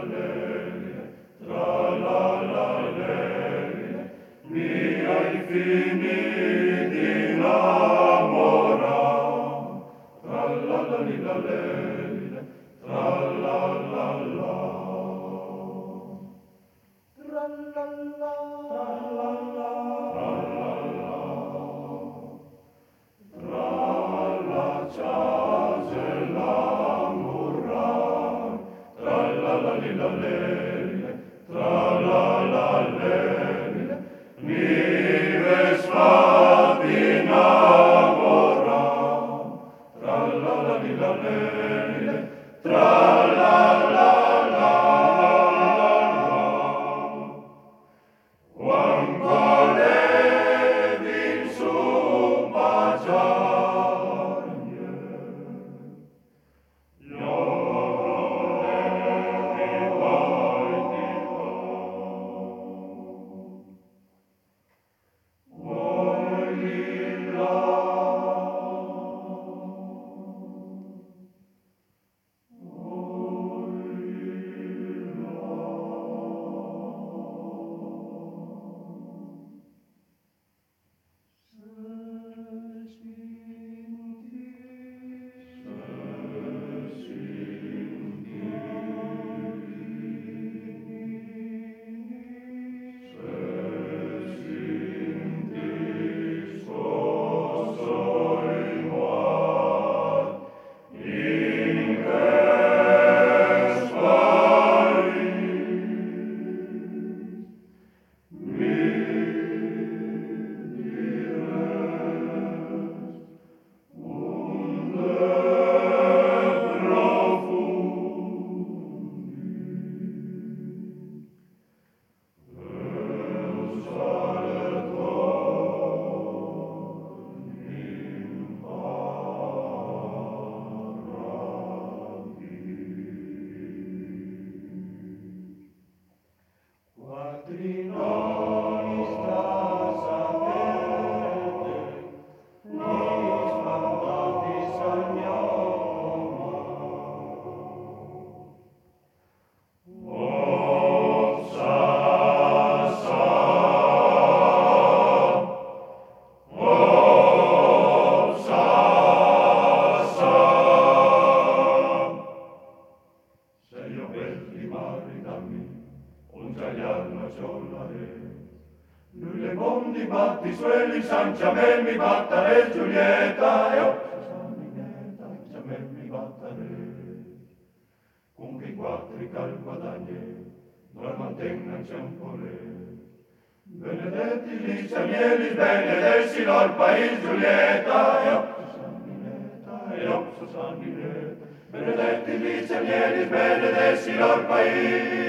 miei fini d'inamora, tra-la-la-li-la-le, tra-la-la-la, tra-la-la, tra-la-la, tra-la, tra-la-ciase l'amora, tra-la-la-li-la-le, tra-la-la-le, mi vespa d'inamora, tra-la-la-li-la-le, tra-la-la-la-la. Quam volevi in su baciarmi, io volevi poi di quadrinoni strasaperte, ni spantati sagnomo. Opsa, sa, opsa, sa, se io belli maritami, un giagliarno ciolare, lui le mondi batti sueli, San Giamè mi battare Giulietta, e oh, Susanninetta, Giamè mi battare, con che quattri cal guadagne, non mantengan c'è un pole. Benedetti gli stranieri, benedessi lor paese Giulietta, e oh, Susanninetta, e oh, Susanninetta, benedetti gli stranieri, benedessi lor paese.